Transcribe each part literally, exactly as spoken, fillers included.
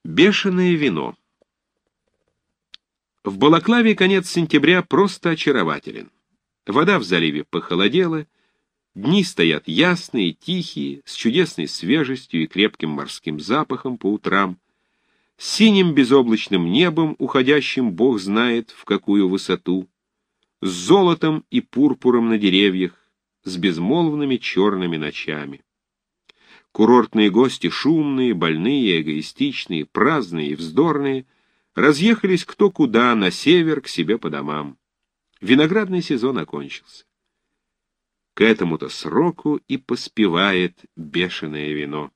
Бешеное вино. В Балаклаве конец сентября просто очарователен. Вода в заливе похолодела, дни стоят ясные, тихие, с чудесной свежестью и крепким морским запахом по утрам, с синим безоблачным небом, уходящим бог знает в какую высоту, с золотом и пурпуром на деревьях, с безмолвными черными ночами. Курортные гости шумные, больные, эгоистичные, праздные и вздорные разъехались кто куда, на север, к себе по домам. Виноградный сезон окончился. К этому-то сроку и поспевает бешеное вино.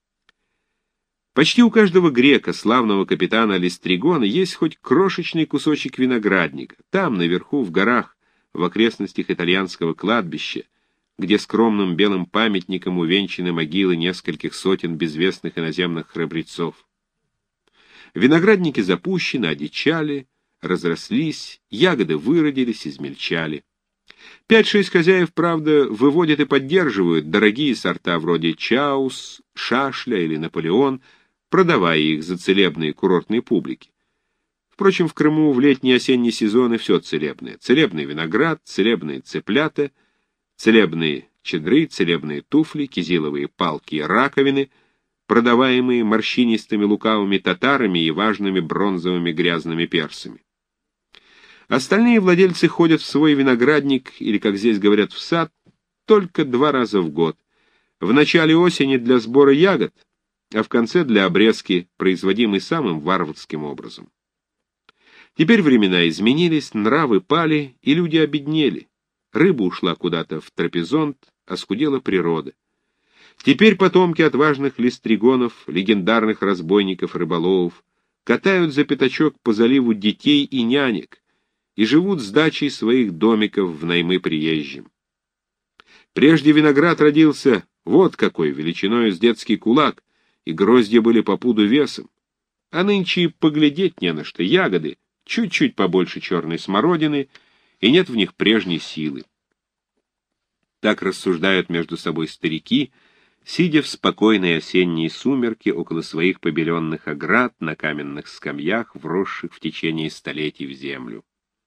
Почти у каждого грека, славного капитана Листригона, есть хоть крошечный кусочек виноградника. Там, наверху, в горах, в окрестностях итальянского кладбища, где скромным белым памятником увенчаны могилы нескольких сотен безвестных иноземных храбрецов. Виноградники запущены, одичали, разрослись, ягоды выродились, измельчали. Пять-шесть хозяев, правда, выводят и поддерживают дорогие сорта вроде Чаус, Шашля или Наполеон, продавая их за целебные курортные публики. Впрочем, в Крыму в летний и осенний сезоны все целебное. Целебный виноград, целебные цыплята, целебные чедры, целебные туфли, кизиловые палки и раковины, продаваемые морщинистыми лукавыми татарами и важными бронзовыми грязными персами. Остальные владельцы ходят в свой виноградник, или, как здесь говорят, в сад, только два раза в год. В начале осени для сбора ягод, а в конце для обрезки, производимой самым варварским образом. Теперь времена изменились, нравы пали, и люди обеднели. Рыба ушла куда-то в трапезонт, оскудела природа. Теперь потомки отважных листригонов, легендарных разбойников-рыболовов, катают за пятачок по заливу детей и нянек и живут с дачей своих домиков в наймы приезжим. Прежде виноград родился вот какой, величиною с детский кулак, и гроздья были по пуду весом, а нынче и поглядеть не на что, ягоды чуть-чуть побольше черной смородины, и нет в них прежней силы. Так рассуждают между собой старики, сидя в спокойной осенней сумерки около своих побеленных оград на каменных скамьях, вросших в течение столетий в землю.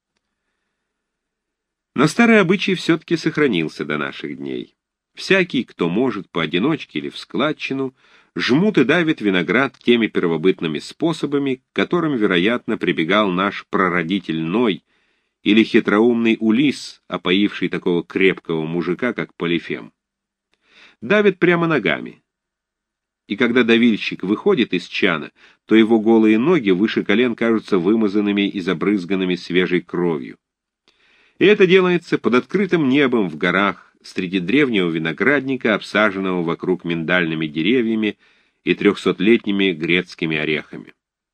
Но старый обычай все-таки сохранился до наших дней. Всякий, кто может поодиночке или в складчину, жмут и давит виноград теми первобытными способами, к которым, вероятно, прибегал наш прародитель Ной, или хитроумный Улисс, опоивший такого крепкого мужика, как Полифем. Давит прямо ногами. И когда давильщик выходит из чана, то его голые ноги выше колен кажутся вымазанными и забрызганными свежей кровью. И это делается под открытым небом в горах, среди древнего виноградника, обсаженного вокруг миндальными деревьями и трехсотлетними грецкими орехами.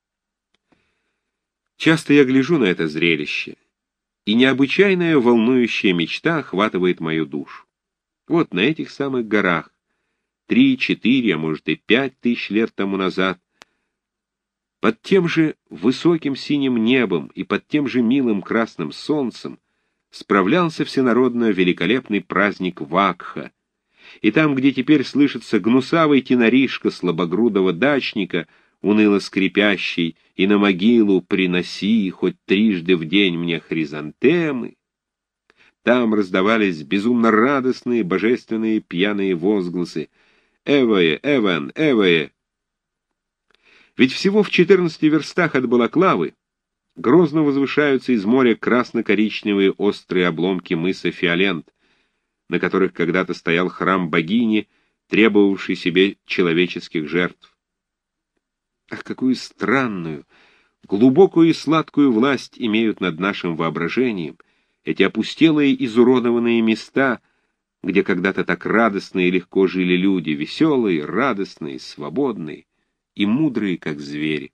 Часто я гляжу на это зрелище, и необычайная волнующая мечта охватывает мою душу. Вот на этих самых горах, три, четыре, а может и пять тысяч лет тому назад, под тем же высоким синим небом и под тем же милым красным солнцем справлялся всенародно великолепный праздник Вакха, и там, где теперь слышится гнусавый теноришка слабогрудого дачника, уныло скрипящий, и на могилу приноси хоть трижды в день мне хризантемы, там раздавались безумно радостные, божественные пьяные возгласы «Эвое, Эван, Эвое!». Ведь всего в четырнадцати верстах от Балаклавы грозно возвышаются из моря красно-коричневые острые обломки мыса Фиолент, на которых когда-то стоял храм богини, требовавший себе человеческих жертв. Ах, какую странную, глубокую и сладкую власть имеют над нашим воображением эти опустелые, изуродованные места, где когда-то так радостно и легко жили люди, веселые, радостные, свободные и мудрые, как звери.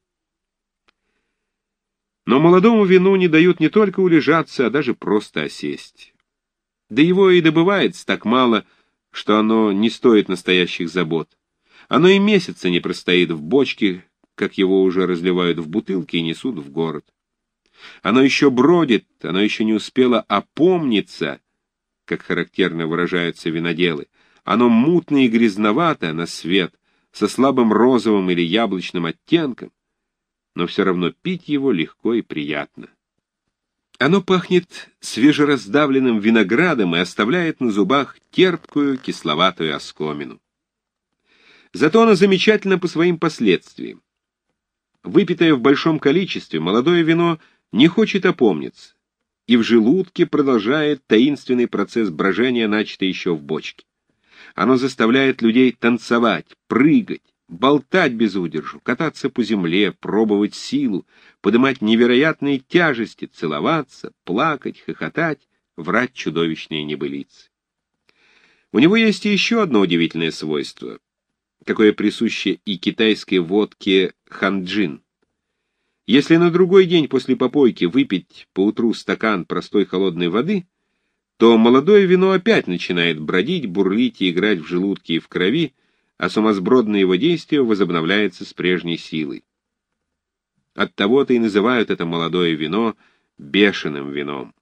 Но молодому вину не дают не только улежаться, а даже просто осесть. Да его и добывается так мало, что оно не стоит настоящих забот. Оно и месяца не простоит в бочке, как его уже разливают в бутылки и несут в город. Оно еще бродит, оно еще не успело опомниться, как характерно выражаются виноделы. Оно мутно и грязновато на свет, со слабым розовым или яблочным оттенком, но все равно пить его легко и приятно. Оно пахнет свежераздавленным виноградом и оставляет на зубах терпкую кисловатую оскомину. Зато оно замечательно по своим последствиям. Выпитое в большом количестве, молодое вино не хочет опомниться, и в желудке продолжает таинственный процесс брожения, начатый еще в бочке. Оно заставляет людей танцевать, прыгать, болтать без удержу, кататься по земле, пробовать силу, поднимать невероятные тяжести, целоваться, плакать, хохотать, врать чудовищные небылицы. У него есть и еще одно удивительное свойство, какое присуще и китайской водке ханджин. Если на другой день после попойки выпить поутру стакан простой холодной воды, то молодое вино опять начинает бродить, бурлить и играть в желудке и в крови, а сумасбродное его действие возобновляется с прежней силой. Оттого-то и называют это молодое вино бешеным вином.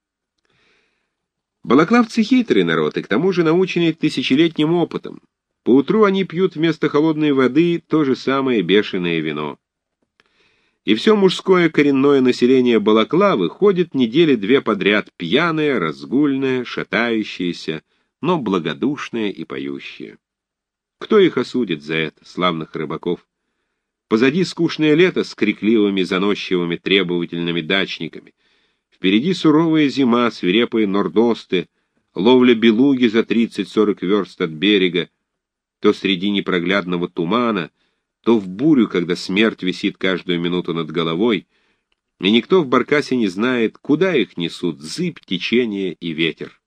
Балаклавцы хитрый народ, и к тому же наученный тысячелетним опытом. Поутру они пьют вместо холодной воды то же самое бешеное вино. И все мужское коренное население Балаклавы ходит недели две подряд пьяное, разгульное, шатающееся, но благодушное и поющее. Кто их осудит за это, славных рыбаков? Позади скучное лето с крикливыми, заносчивыми, требовательными дачниками. Впереди суровая зима, свирепые нордосты, ловля белуги за тридцать-сорок верст от берега, то среди непроглядного тумана, то в бурю, когда смерть висит каждую минуту над головой, и никто в баркасе не знает, куда их несут зыбь, течение и ветер.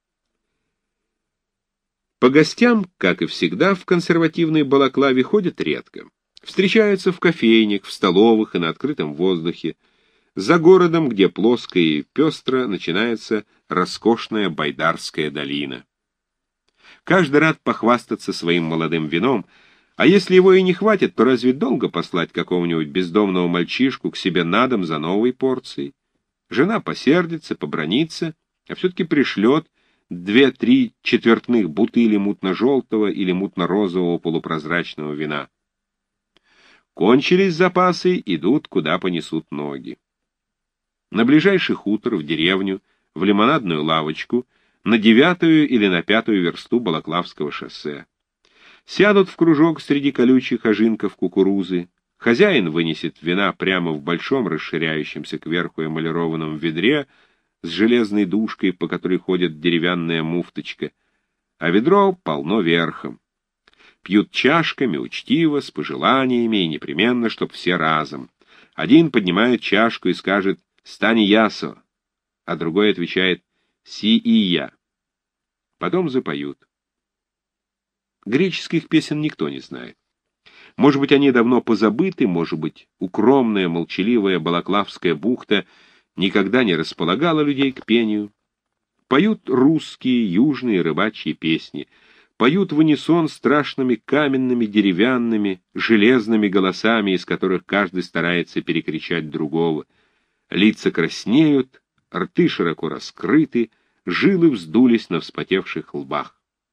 По гостям, как и всегда, в консервативной Балаклаве ходят редко. Встречаются в кофейнях, в столовых и на открытом воздухе. За городом, где плоско и пестро, начинается роскошная Байдарская долина. Каждый рад похвастаться своим молодым вином, а если его и не хватит, то разве долго послать какого-нибудь бездомного мальчишку к себе на дом за новой порцией? Жена посердится, побранится, а все-таки пришлет две-три четвертных бутыли мутно-желтого или мутно-розового полупрозрачного вина. Кончились запасы, идут, куда понесут ноги. На ближайший хутор, в деревню, в лимонадную лавочку, на девятую или на пятую версту Балаклавского шоссе. Сядут в кружок среди колючих ожинков кукурузы. Хозяин вынесет вина прямо в большом расширяющемся кверху эмалированном ведре с железной дужкой, по которой ходит деревянная муфточка, а ведро полно верхом. Пьют чашками, учтиво, с пожеланиями и непременно, чтоб все разом. Один поднимает чашку и скажет «Стани ясо», а другой отвечает «Си и я». Потом запоют. Греческих песен никто не знает. Может быть, они давно позабыты, может быть, укромная, молчаливая Балаклавская бухта никогда не располагала людей к пению. Поют русские, южные рыбачьи песни, поют в унисон страшными каменными, деревянными, железными голосами, из которых каждый старается перекричать другого. Лица краснеют, рты широко раскрыты, жилы вздулись на вспотевших лбах.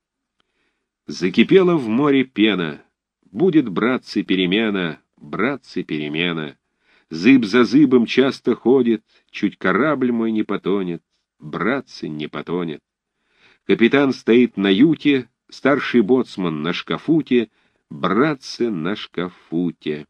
Закипела в море пена, будет, братцы, перемена, братцы, перемена. Зыб за зыбом часто ходит, чуть корабль мой не потонет, братцы, не потонет. Капитан стоит на юте, старший боцман на шкафуте, братцы, на шкафуте.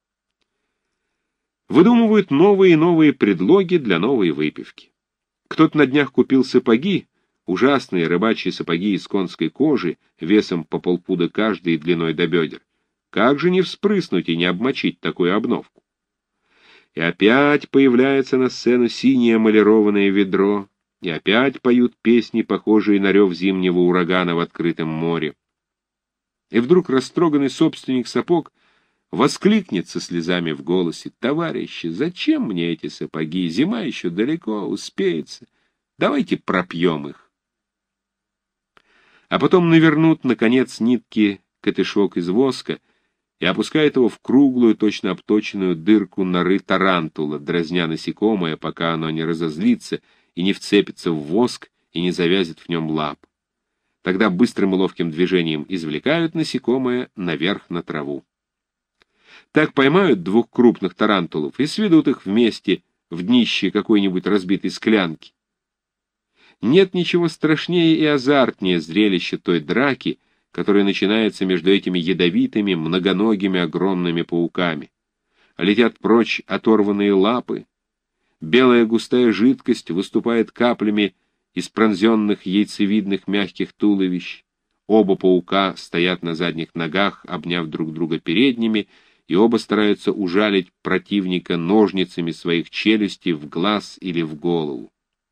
Выдумывают новые и новые предлоги для новой выпивки. Кто-то на днях купил сапоги, ужасные рыбачьи сапоги из конской кожи, весом по полпуда каждый и длиной до бедер. Как же не вспрыснуть и не обмочить такую обновку? И опять появляется на сцену синее эмалированное ведро, и опять поют песни, похожие на рев зимнего урагана в открытом море. И вдруг растроганный собственник сапог воскликнет со слезами в голосе: «Товарищи, зачем мне эти сапоги? Зима еще далеко, успеется. Давайте пропьем их». А потом навернут, наконец, нитки катышок из воска и опускает его в круглую, точно обточенную дырку норы тарантула, дразня насекомое, пока оно не разозлится и не вцепится в воск и не завязит в нем лап. Тогда быстрым и ловким движением извлекают насекомое наверх на траву. Так поймают двух крупных тарантулов и сведут их вместе в днище какой-нибудь разбитой склянки. Нет ничего страшнее и азартнее зрелища той драки, которая начинается между этими ядовитыми, многоногими огромными пауками. Летят прочь оторванные лапы, белая густая жидкость выступает каплями из пронзенных яйцевидных мягких туловищ. Оба паука стоят на задних ногах, обняв друг друга передними, и оба стараются ужалить противника ножницами своих челюстей в глаз или в голову.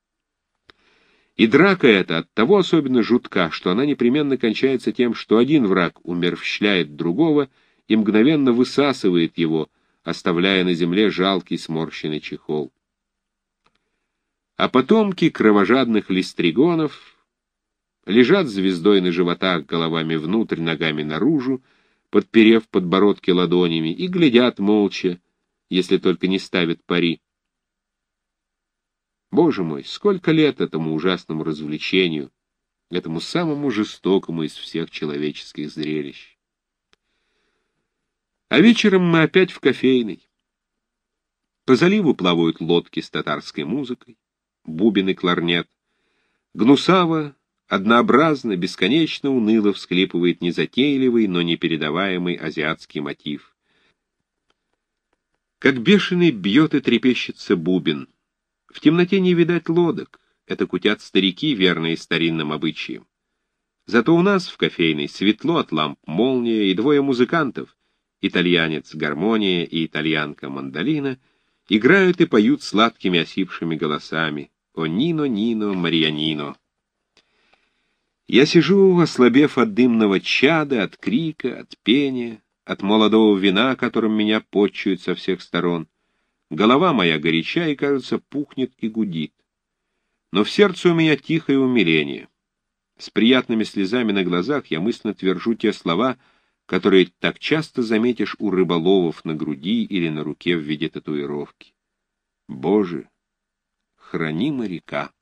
И драка эта оттого особенно жутка, что она непременно кончается тем, что один враг умерщвляет другого и мгновенно высасывает его, оставляя на земле жалкий сморщенный чехол. А потомки кровожадных листригонов лежат звездой на животах, головами внутрь, ногами наружу, подперев подбородки ладонями, и глядят молча, если только не ставят пари. Боже мой, сколько лет этому ужасному развлечению, этому самому жестокому из всех человеческих зрелищ. А вечером мы опять в кофейной. По заливу плавают лодки с татарской музыкой, бубен и кларнет. Гнусаво, однообразно, бесконечно уныло всхлипывает незатейливый, но непередаваемый азиатский мотив. Как бешеный бьет и трепещется бубен. В темноте не видать лодок, это кутят старики, верные старинным обычаям. Зато у нас в кофейной светло от ламп молния, и двое музыкантов, итальянец гармония и итальянка мандолина, играют и поют сладкими осипшими голосами «О Нино, Нино, Марьянино». Я сижу, ослабев от дымного чада, от крика, от пения, от молодого вина, которым меня почуют со всех сторон. Голова моя горяча и, кажется, пухнет и гудит. Но в сердце у меня тихое умиление. С приятными слезами на глазах я мысленно твержу те слова, которые так часто заметишь у рыболовов на груди или на руке в виде татуировки. Боже, храни моряка!